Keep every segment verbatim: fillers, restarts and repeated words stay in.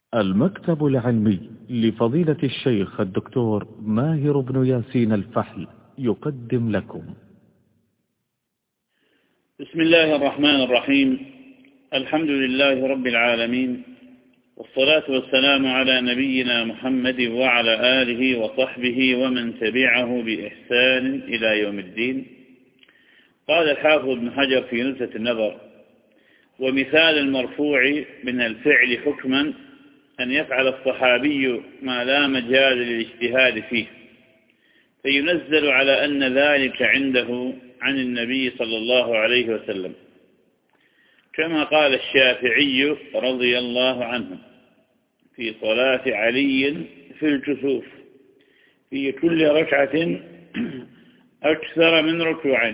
المكتب العلمي لفضيلة الشيخ الدكتور ماهر بن ياسين الفحل يقدم لكم. بسم الله الرحمن الرحيم. الحمد لله رب العالمين، والصلاة والسلام على نبينا محمد وعلى آله وصحبه ومن تبعه بإحسان إلى يوم الدين. قال الحافظ ابن حجر في نزهة النظر: ومثال المرفوع من الفعل حكما أن يفعل الصحابي ما لا مجال للاجتهاد فيه، فينزل على أن ذلك عنده عن النبي صلى الله عليه وسلم، كما قال الشافعي رضي الله عنه في صلاة علي في الكسوف: في كل ركعة أكثر من ركوعين.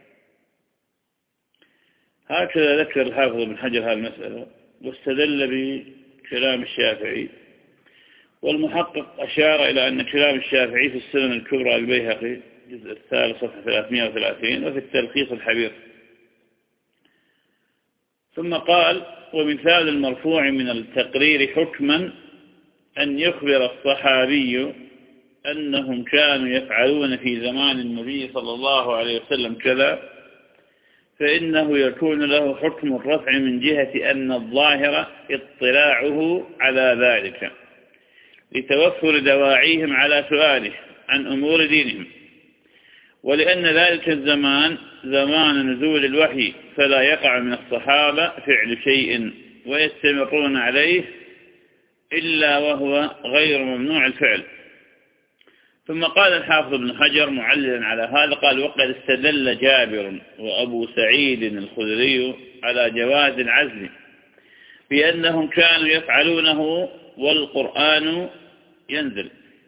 هكذا ذكر الحافظ ابن حجر هذه المسألة، واستدل بكلام الشافعي. والمحقق أشار إلى أن كلام الشافعي في السنن الكبرى البيهقي الجزء الثالث صفحة ثلاثمائة وثلاثين، وفي التلخيص الحبير. ثم قال: ومثال المرفوع من التقرير حكما أن يخبر الصحابي أنهم كانوا يفعلون في زمان النبي صلى الله عليه وسلم كذا، فإنه يكون له حكم الرفع من جهة أن الظاهر اطلاعه على ذلك لتوفر دواعيهم على سؤاله عن أمور دينهم، ولأن ذلك الزمان زمان نزول الوحي، فلا يقع من الصحابة فعل شيء ويستمرون عليه إلا وهو غير ممنوع الفعل. ثم قال الحافظ ابن حجر معللا على هذا، قال: وقد استدل جابر وأبو سعيد الخدري على جواز العزل بأنهم كانوا يفعلونه والقرآن ينزل.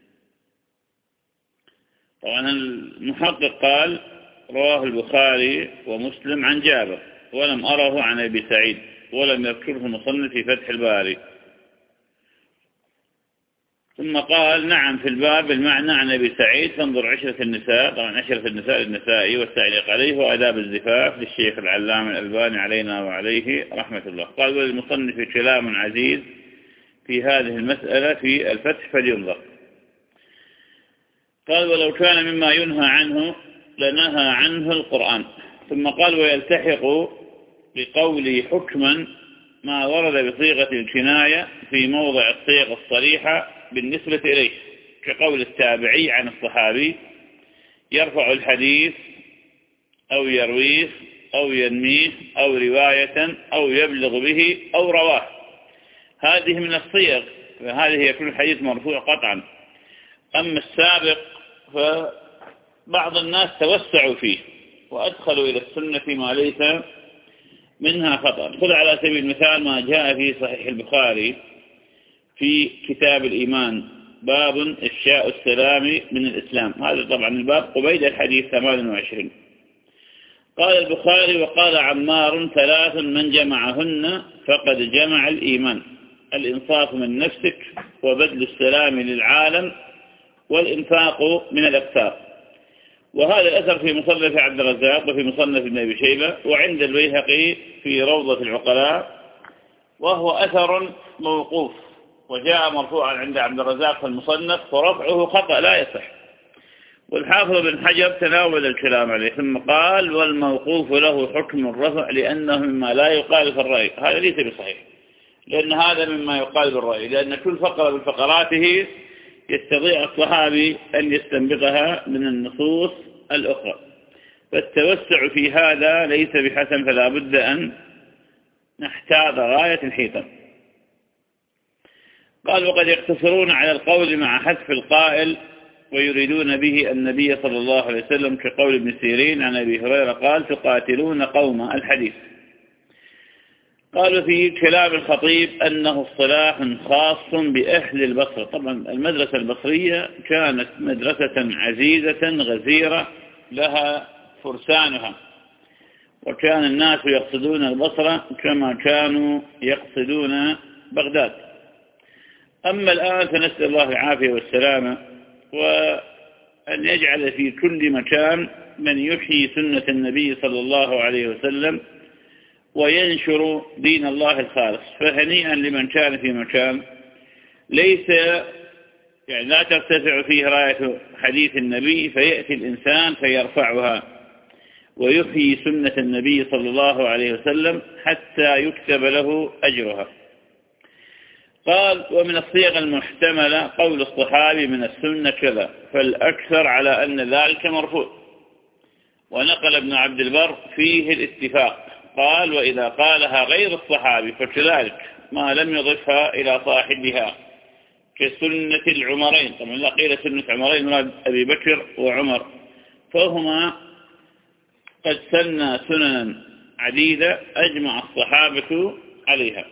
طبعا المحقق قال: رواه البخاري ومسلم عن جابر، ولم أره عن أبي سعيد، ولم يذكره المصنف في فتح الباري. ثم قال: نعم في الباب المعنى عن أبي سعيد، فانظر عشرة النساء، طبعا عشرة النساء للنسائي والتعليق عليه، وآداب الزفاف للشيخ العلامة الألباني علينا وعليه رحمة الله. قال: وللمصنف كلام عزيز في هذه المسألة في الفتح فلينظر. قال: ولو كان مما ينهى عنه لنهى عنه القرآن. ثم قال: ويلتحق بقوله حكما ما ورد بصيغة الكناية في موضع الصيغة الصريحة بالنسبة إليه، كقول التابعي عن الصحابي: يرفع الحديث أو يرويه أو ينميه أو رواية أو يبلغ به أو رواه. هذه من الصيغ، فهذه يكون الحديث مرفوع قطعا. أما السابق فبعض الناس توسعوا فيه وأدخلوا إلى السنة ما ليس منها خطأ. خذ على سبيل المثال ما جاء في صحيح البخاري في كتاب الإيمان: باب إفشاء السلام من الإسلام. هذا طبعا الباب قبيل الحديث ثمانية وعشرين. قال البخاري: وقال عمار: ثلاث من جمعهن فقد جمع الإيمان: الإنصاف من نفسك، وبذل السلام للعالم، والإنفاق من الأكثار. وهذا الأثر في مصنف عبد الرزاق وفي مصنف ابن أبي شيبة وعند البيهقي في روضة العقلاء، وهو أثر موقوف، وجاء مرفوعا عند عبد الرزاق في المصنف، فرفعه خطأ لا يصح. والحافظ بن حجر تناول الكلام عليه، ثم قال: والموقوف له حكم الرفع لأنه مما لا يقال في الرأي. هذا ليس بصحيح، لأن هذا مما يقال بالرأي، لأن كل فقرة من فقراته يستطيع الصحابي أن يستنبطها من النصوص الأخرى، فالتوسع في هذا ليس بحسن، فلا بد أن نحتاط غاية الحيطة. قال: وقد يقتصرون على القول مع حذف القائل، ويريدون به النبي صلى الله عليه وسلم، كقول ابن سيرين عن أبي هريرة قال: تقاتلون قوم الحديث. قالوا في كلام الخطيب أنه اصطلاح خاص بأهل البصرة. طبعا المدرسة البصرية كانت مدرسة عزيزة غزيرة لها فرسانها، وكان الناس يقصدون البصرة كما كانوا يقصدون بغداد. أما الآن فنسأل الله العافية والسلامة، وأن يجعل في كل مكان من يحيي سنة النبي صلى الله عليه وسلم وينشر دين الله الخالص. فهنيئا لمن كان في مكان ليس يعني لا ترتفع فيه راية حديث النبي فيأتي الإنسان فيرفعها ويحيي سنة النبي صلى الله عليه وسلم حتى يكتب له أجرها. قال ومن الصيغ المحتملة قول الصحابي من السنة كذا، فالأكثر على أن ذلك مرفوع. ونقل ابن عبد البر فيه الاتفاق، قال وإذا قالها غير الصحابي فكذلك ما لم يضفها إلى صاحبها كسنة العمرين. طبعا لا قيل سنة عمرين مراد أبي بكر وعمر، فهما قد سنى سننا عديدة أجمع الصحابة عليها.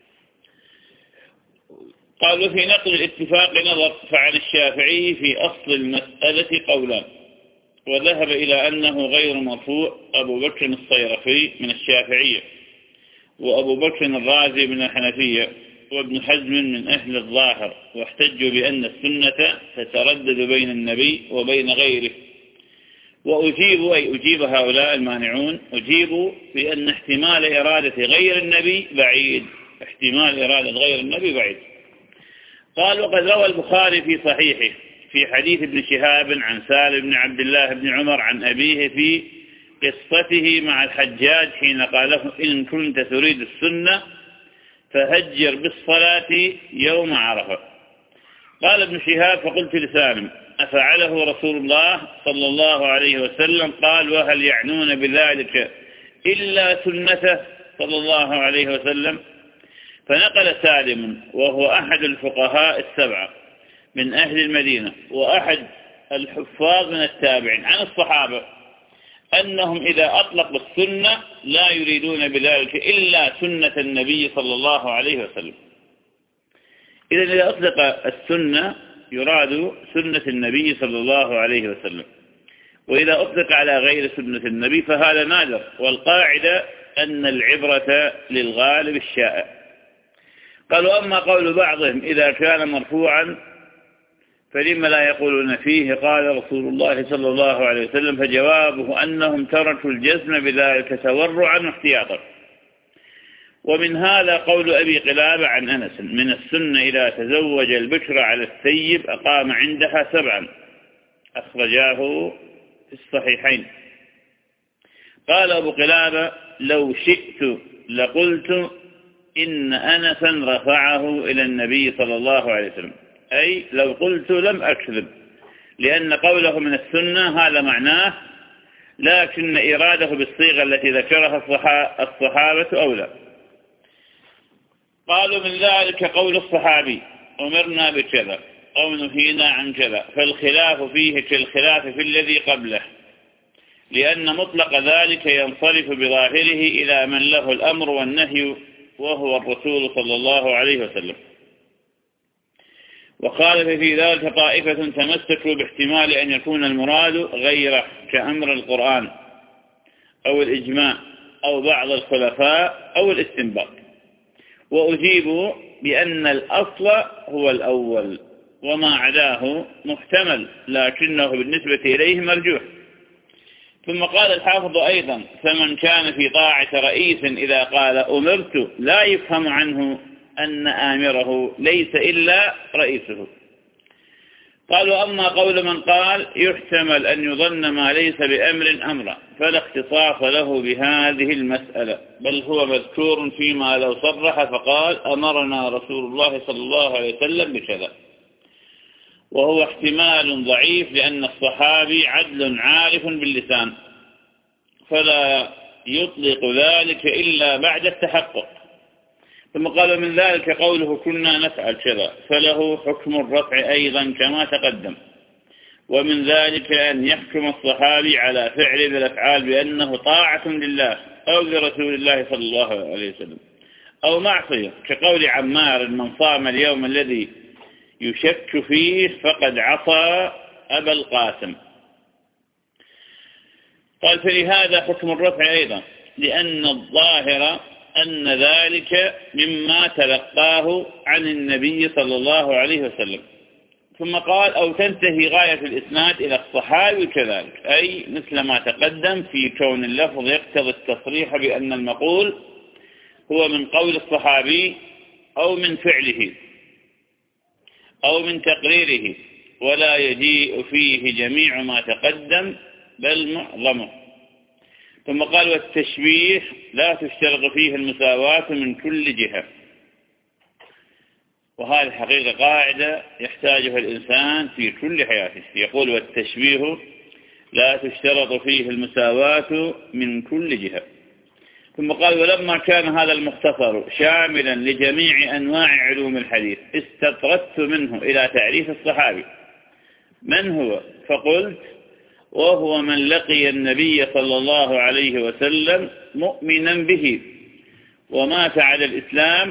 قالوا في نقل الاتفاق نظر، فعن الشافعي في أصل المسألة قولان، وذهب إلى أنه غير مرفوع أبو بكر الصيرفي من الشافعية، وأبو بكر الرازي من الحنفية، وابن حزم من أهل الظاهر، واحتجوا بأن السنة تتردد بين النبي وبين غيره. وأجيبوا أي أجيب هؤلاء المانعون أجيبوا بأن احتمال إرادة غير النبي بعيد، احتمال إرادة غير النبي بعيد. قال وقد روى البخاري في صحيحه في حديث ابن شهاب عن سالم بن عبد الله بن عمر عن أبيه في قصته مع الحجاج حين قال له إن كنت تريد السنة فهجر بالصلاة يوم عرفة. قال ابن شهاب فقلت لسالم أفعله رسول الله صلى الله عليه وسلم؟ قال وهل يعنون بذلك إلا سنته صلى الله عليه وسلم؟ فنقل سالم وهو أحد الفقهاء السبعة من أهل المدينة وأحد الحفاظ من التابعين عن الصحابة أنهم إذا أطلقوا السنة لا يريدون بذلك إلا سنة النبي صلى الله عليه وسلم. إذا إذا أطلق السنة يراد سنة النبي صلى الله عليه وسلم، وإذا أطلق على غير سنة النبي فهذا نادر، والقاعدة أن العبرة للغالب الشائع. قالوا أما قول بعضهم إذا كان مرفوعا فلما لا يقولون فيه قال رسول الله صلى الله عليه وسلم؟ فجوابه أنهم تركوا الجزم بذلك تورعا واحتياطا. ومن هذا قول أبي قلابة عن أنس من السنة إذا تزوج البكر على الثيب أقام عندها سبعا، أخرجاه في الصحيحين. قال أبو قلابة لو شئت لقلت إن أنسا رفعه إلى النبي صلى الله عليه وسلم، أي لو قلت لم أكذب، لأن قوله من السنة هذا معناه، لكن إراده بالصيغة التي ذكرها الصحابة أولى. قالوا من ذلك قول الصحابي أمرنا بكذا أو نهينا عن كذا، فالخلاف فيه كالخلاف في الذي قبله، لأن مطلق ذلك ينصرف بظاهره إلى من له الأمر والنهي وهو الرسول صلى الله عليه وسلم. وقال في ذلك طائفة تمسكوا باحتمال أن يكون المراد غيره كأمر القرآن أو الإجماع أو بعض الخلفاء أو الاستنباط. وأجيبوا بأن الأصل هو الأول وما عداه محتمل، لكنه بالنسبة إليه مرجوح. ثم قال الحافظ أيضا فمن كان في طاعة رئيس إذا قال أمرت لا يفهم عنه أن آمره ليس إلا رئيسه. قالوا أما قول من قال يحتمل أن يظن ما ليس بأمر أمرا فلا اختصاص له بهذه المسألة، بل هو مذكور فيما لو صرح فقال أمرنا رسول الله صلى الله عليه وسلم بكذا، وهو احتمال ضعيف لأن الصحابي عدل عارف باللسان، فلا يطلق ذلك إلا بعد التحقق. ثم قال من ذلك قوله كنا نفعل كذا، فله حكم الرفع أيضا كما تقدم. ومن ذلك أن يحكم الصحابي على فعل الأفعال بأنه طاعة لله أو لرسول الله صلى الله عليه وسلم أو معصية، كقول عمار من صام اليوم الذي يشك فيه فقد عصى أبا القاسم. قال فلهذا حكم الرفع أيضا، لأن الظاهر أن ذلك مما تلقاه عن النبي صلى الله عليه وسلم. ثم قال أو تنتهي غاية الإسناد إلى الصحابي كذلك، أي مثل ما تقدم في كون اللفظ يقتضي التصريح بأن المقول هو من قول الصحابي أو من فعله. أو من تقريره، ولا يجيء فيه جميع ما تقدم بل معظمه. ثم قال والتشبيه لا تشترط فيه المساواة من كل جهة. وهذه حقيقة قاعدة يحتاجها الإنسان في كل حياته. يقول والتشبيه لا تشترط فيه المساواة من كل جهة. ثم قال ولما كان هذا المختصر شاملا لجميع أنواع علوم الحديث استطردت منه إلى تعريف الصحابي من هو، فقلت وهو من لقي النبي صلى الله عليه وسلم مؤمنا به ومات على الإسلام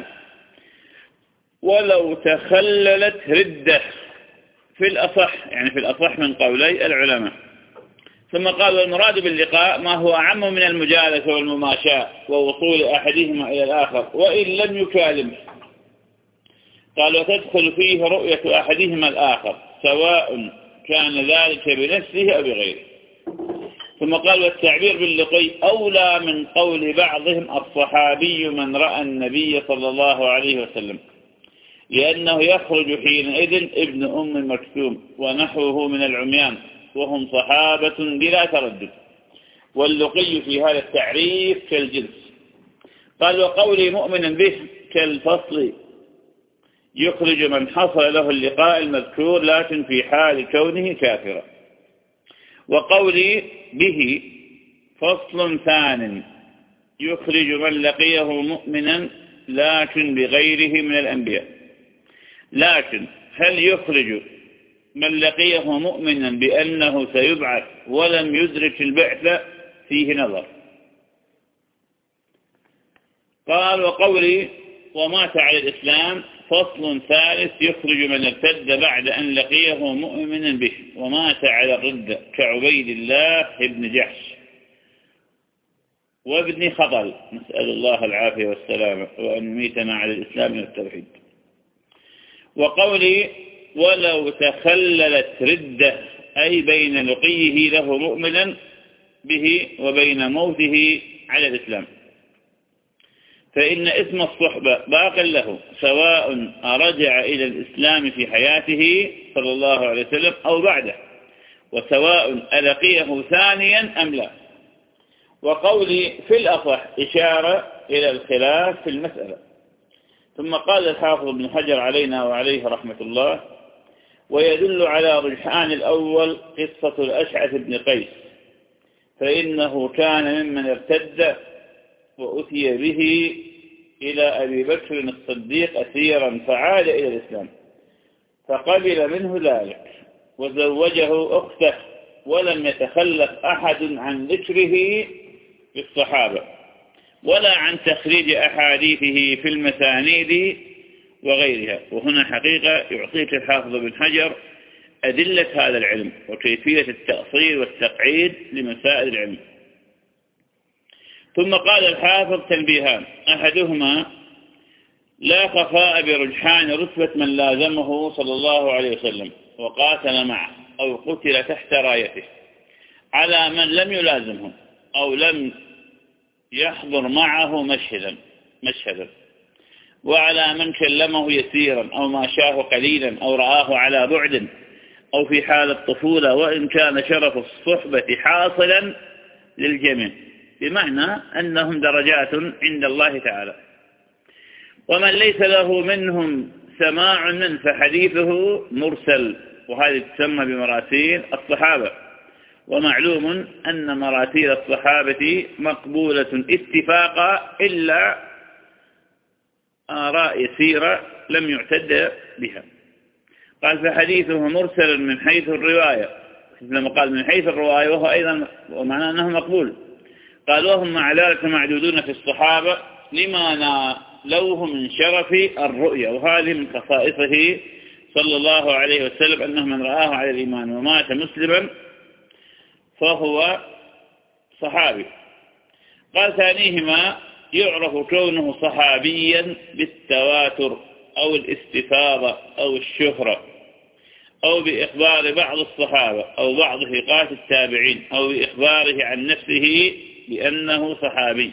ولو تخللت ردة في الأصح، يعني في الأصح من قولي العلماء. ثم قال والمراد باللقاء ما هو أعم من المجالسة والمماشاة ووصول أحدهما إلى الآخر وإن لم يكالمه. قال وتدخل فيه رؤية أحدهما الآخر سواء كان ذلك بنفسه أو بغيره. ثم قال والتعبير باللقي أولى من قول بعضهم الصحابي من رأى النبي صلى الله عليه وسلم، لأنه يخرج حينئذ ابن أم مكتوم ونحوه من العميان وهم صحابة بلا تردد. واللقي في هذا التعريف كالجنس. قال وقولي مؤمنا به كالفصل يخرج من حصل له اللقاء المذكور لكن في حال كونه كافرا. وقولي به فصل ثان يخرج من لقيه مؤمنا لكن بغيره من الأنبياء. لكن هل يخرج من لقيه مؤمنا بأنه سيبعث ولم يدرك البعث فيه نظر. قال وقولي ومات على الإسلام فصل ثالث يخرج من ارتد بعد أن لقيه مؤمنا به ومات على الردة كعبيد الله بن جحش وابن خطل، نسأل الله العافية والسلامة وأن يميتنا على الإسلام والتوحيد. وقولي ولو تخللت ردة أي بين لقيه له مؤمنا به وبين موته على الإسلام، فإن اسم الصحبة باق له سواء أرجع إلى الإسلام في حياته صلى الله عليه وسلم أو بعده، وسواء ألقيه ثانيا أم لا. وقولي في الأصح إشارة إلى الخلاف في المسألة. ثم قال الحافظ ابن حجر علينا وعليه رحمة الله ويدل على رجحان الأول قصة الأشعث بن قيس، فإنه كان ممن ارتد وأتي به إلى أبي بكر الصديق أسيرا فعاد إلى الإسلام فقبل منه ذلك وزوجه أخته ولم يتخلف أحد عن ذكره في الصحابة ولا عن تخريج أحاديثه في المسانيد وغيرها. وهنا حقيقة يعطيك الحافظ بن حجر أدلة هذا العلم وكيفية التأصيل والتقعيد لمسائل العلم. ثم قال الحافظ تنبيهان: أحدهما لا خفاء برجحان رتبة من لازمه صلى الله عليه وسلم وقاتل معه أو قتل تحت رايته على من لم يلازمه أو لم يحضر معه مشهدا مشهدا وعلى من كلمه يسيرا أو ماشاه قليلا أو رآه على بعد أو في حال الطفولة وإن كان شرف الصحبة حاصلا للجميع، بمعنى أنهم درجات عند الله تعالى. ومن ليس له منهم سماع من فحديثه مرسل، وهذه تسمى بمراسيل الصحابة. ومعلوم أن مراسيل الصحابة مقبولة اتفاقا إلا آراء يسيرة لم يعتد بها. قال فحديثه مرسل من حيث الرواية، لما قال من حيث الرواية وهو أيضا ومعنى أنه مقبول. قال وهم مع ذلك معدودون في الصحابة لما نالوه من شرف الرؤية، وهذه من خصائصه صلى الله عليه وسلم أنه من رآه على الإيمان ومات مسلما فهو صحابي. قال ثانيهما يعرف كونه صحابيا بالتواتر أو الاستفاضة أو الشهرة أو بإخبار بعض الصحابة أو بعض ثقات التابعين أو بإخباره عن نفسه بأنه صحابي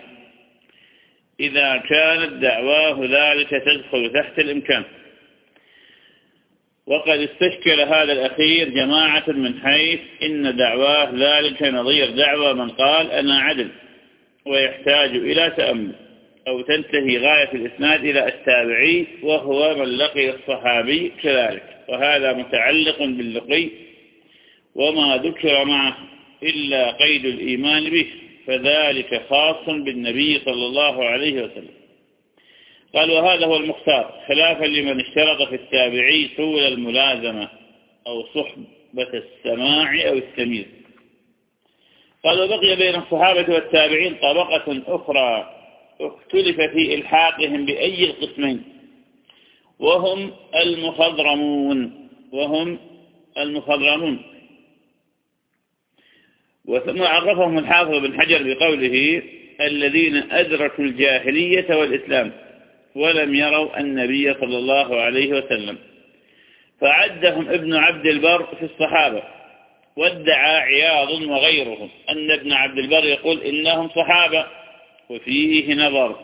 إذا كانت دعواه ذلك تدخل تحت الإمكان. وقد استشكل هذا الأخير جماعة من حيث إن دعواه ذلك نظير دعوى من قال أنا عدل، ويحتاج إلى تأمل، أو تنتهي غاية الإسناد إلى التابعي وهو من لقي الصحابي كذلك، وهذا متعلق باللقي، وما ذكر معه إلا قيد الإيمان به، فذلك خاص بالنبي صلى الله عليه وسلم. قال وهذا هو المختار، خلافا لمن اشترط في التابعي طول الملازمة أو صحبة السماع أو التمييز. قال وبقي بين الصحابة والتابعين طبقة أخرى اختلف في إلحاقهم بأي القسمين، وهم المخضرمون وهم المخضرمون وثم عرفهم الحافظ بن حجر بقوله الذين أدركوا الجاهلية والإسلام ولم يروا النبي صلى الله عليه وسلم، فعدهم ابن عبد البر في الصحابة، وادعى عياض وغيرهم أن ابن عبد البر يقول إنهم صحابة، وفيه نظر،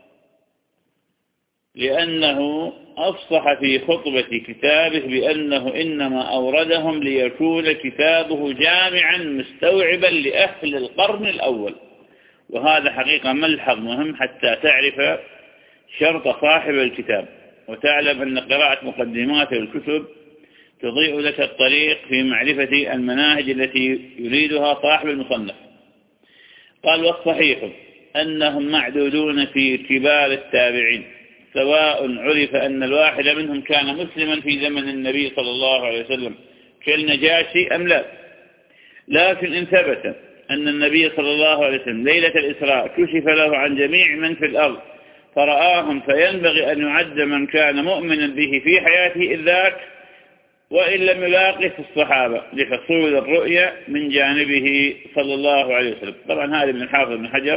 لأنه أفصح في خطبة كتابه بأنه إنما أوردهم ليكون كتابه جامعا مستوعبا لأهل القرن الأول، وهذا حقيقة ملحظ مهم حتى تعرف شرط صاحب الكتاب، وتعلم أن قراءة مقدمات الكتب تضيء لك الطريق في معرفة المناهج التي يريدها صاحب المصنف. قال والصحيح أنهم معدودون في كبار التابعين، سواء عرف أن الواحد منهم كان مسلما في زمن النبي صلى الله عليه وسلم كالنجاشي أم لا، لكن إن ثبت أن النبي صلى الله عليه وسلم ليلة الإسراء كشف له عن جميع من في الأرض فرآهم، فينبغي أن يعد من كان مؤمنا به في حياته إذ ذاك، وإن لم يلاقي في الصحابة لحصول الرؤية من جانبه صلى الله عليه وسلم. طبعا هذه من الحافظ بن حجر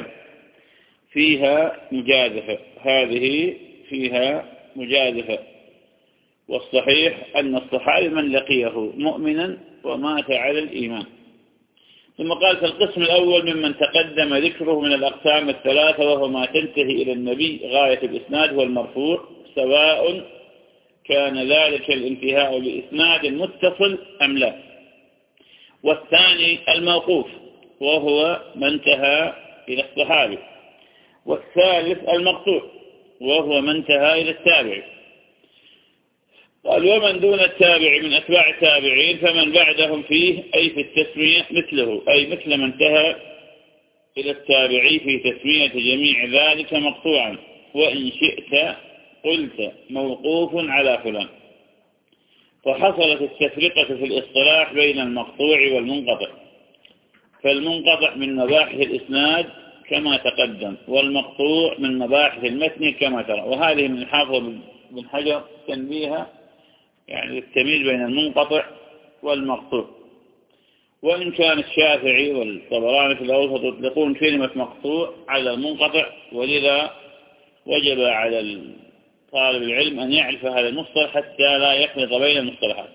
فيها مجازفة، هذه فيها مجازفة، والصحيح أن الصحابي من لقيه مؤمنا ومات على الإيمان. ثم قال في القسم الأول ممن تقدم ذكره من الأقسام الثلاثة، وهو ما تنتهي إلى النبي غاية الإسناد والمرفوع، سواء كان ذلك الانتهاء بإسناد متصل أم لا. والثاني الموقوف، وهو ما انتهى إلى الصحابي. والثالث المقطوع، وهو ما انتهى إلى التابع. قال ومن دون التابع من أتباع التابعين فمن بعدهم فيه أي في التسمية مثله، أي مثل من انتهى إلى التابعي في تسمية جميع ذلك مقطوعا، وإن شئت قلت موقوف على فلان. فحصلت التفرقة في الاصطلاح بين المقطوع والمنقطع، فالمنقطع من مباحث الإسناد كما تقدم، والمقطوع من مباحث المتن كما ترى. وهذه من الحافظ بن حجر تنبيها يعني التمييز بين المنقطع والمقطوع. وإن كان الشافعي والطبراني في الأوسط يطلقون كلمة مقطوع على المنقطع، ولذا وجب على طالب العلم أن يعرف هذا المصطلح حتى لا يخلط بين المصطلحات.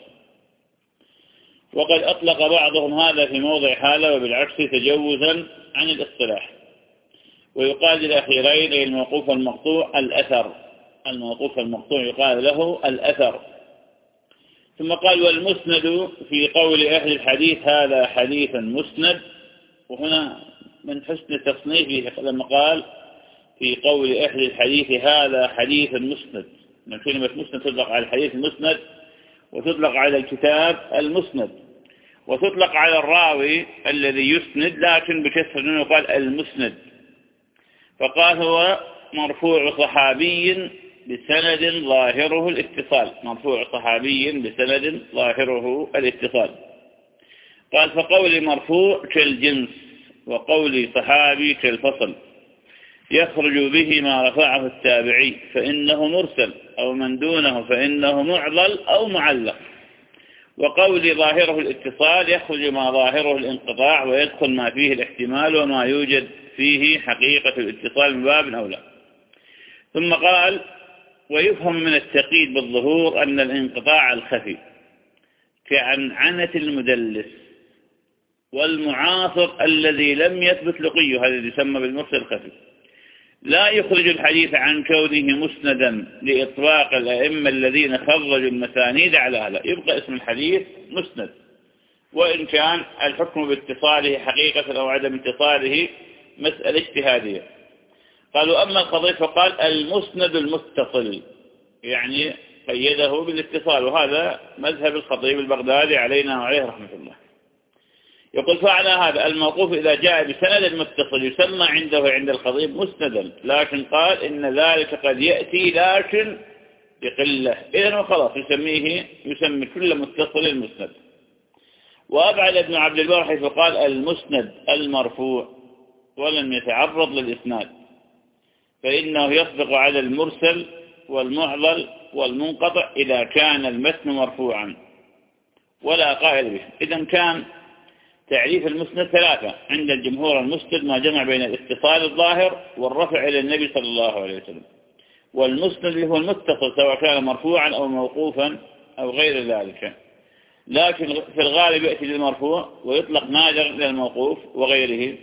وقد أطلق بعضهم هذا في موضع حالة، وبالعكس تجوزا عن الاصطلاح. ويقال للأخيرين أي الموقوف المقطوع الأثر، الموقوف المقطوع يقال له الأثر. ثم قال والمسند في قول أهل الحديث هذا حديث مسند، وهنا من حسن تصنيفه لما قال في قول أهل الحديث هذا حديث مسند، من كلمة مسند تطلق على الحديث المسند، وتطلق على الكتاب المسند، وتطلق على الراوي الذي يسند لكن بكسر أنه يقال المسند. فقال هو مرفوع صحابي بسند ظاهره الاتصال، مرفوع صحابي بسند ظاهره الاتصال. قال فقولي مرفوع كالجنس، وقولي صحابي كالفصل، يخرج به ما رفعه التابعي فإنه مرسل، أو من دونه فإنه معضل أو معلق. وقولي ظاهره الاتصال يخرج ما ظاهره الانقطاع، ويدخل ما فيه الاحتمال وما يوجد فيه حقيقة الاتصال من باب أولى. ثم قال ويفهم من التقييد بالظهور أن الانقطاع الخفي كعنعنة المدلس والمعاصر الذي لم يثبت لقيه، هذا يسمى بالمرسل الخفي، لا يخرج الحديث عن كونه مسندا لإطلاق الأئمة الذين خرجوا المسانيد على هذا، يبقى اسم الحديث مسند، وإن كان الحكم باتصاله حقيقة أو عدم اتصاله مسألة اجتهادية. قالوا أما الخطيب فقال المسند المتصل، يعني قيده بالاتصال، وهذا مذهب الخطيب البغدادي علينا وعليه رحمة الله. يقول فعلى هذا الموقوف إذا جاء بسند متصل يسمى عنده عند الخطيب مسندا، لكن قال إن ذلك قد يأتي لكن بقلة، إذن وخلاص يسميه يسمي كل متصل مسند. وأبعد ابن عبد البر حيث قال المسند المرفوع ولم يتعرض للإسناد، فإنه يصدق على المرسل والمعضل والمنقطع إذا كان المتن مرفوعا ولا قائل به. إذن كان تعريف المسند ثلاثة عند الجمهور: المسند ما جمع بين الاتصال الظاهر والرفع إلى النبي صلى الله عليه وسلم، والمسند هو المتصل سواء كان مرفوعا أو موقوفا أو غير ذلك، لكن في الغالب يأتي للمرفوع ويطلق نادر للموقوف وغيره.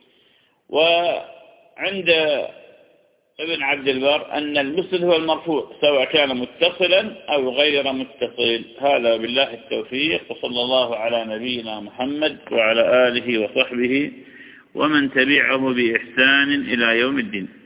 وعند ابن عبد البر أن المسند هو المرفوع سواء كان متصلا أو غير متصل. هذا بالله التوفيق، وصلى الله على نبينا محمد وعلى آله وصحبه ومن تبعه بإحسان إلى يوم الدين.